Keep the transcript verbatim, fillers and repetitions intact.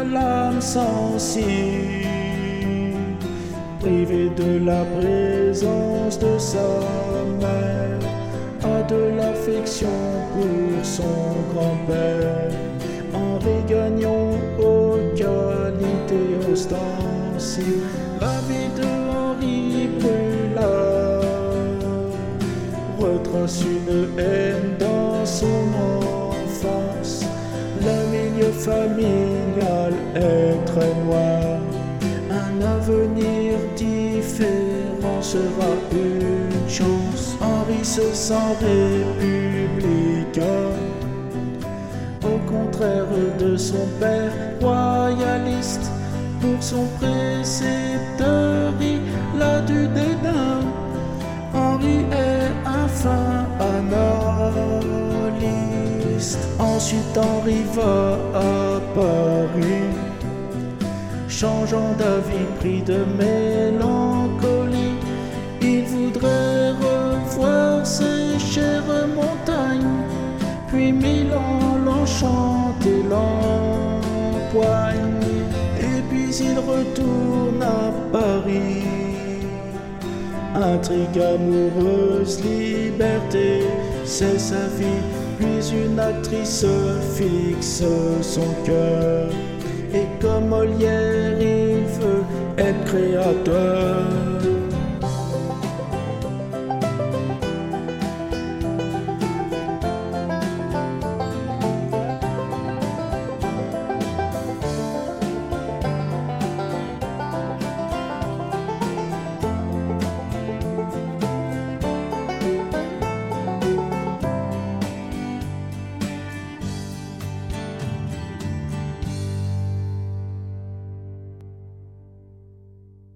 l'âme sensible, privé de la présence de sa mère, a de l'affection pour son grand-père. Henri Gagnon aux qualités ostensibles, la vie de Henri brûla, retrace une haine dans son enfance. Le milieu familial est très noir, un avenir différent sera une chance. Henri se sent républicain, au contraire de son père royaliste. Pour son précepteur, il a du dédain. Henri est un fin analyste. Ensuite Henri va à Paris, changeant d'avis pris de mélancolie. Il voudrait revoir ses chères montagnes, puis Milan l'enchante et l'empoigne. Et puis il retourne à Paris. Intrigue amoureuse, liberté, c'est sa vie. Puis une actrice fixe son cœur, et comme Molière il veut être créateur.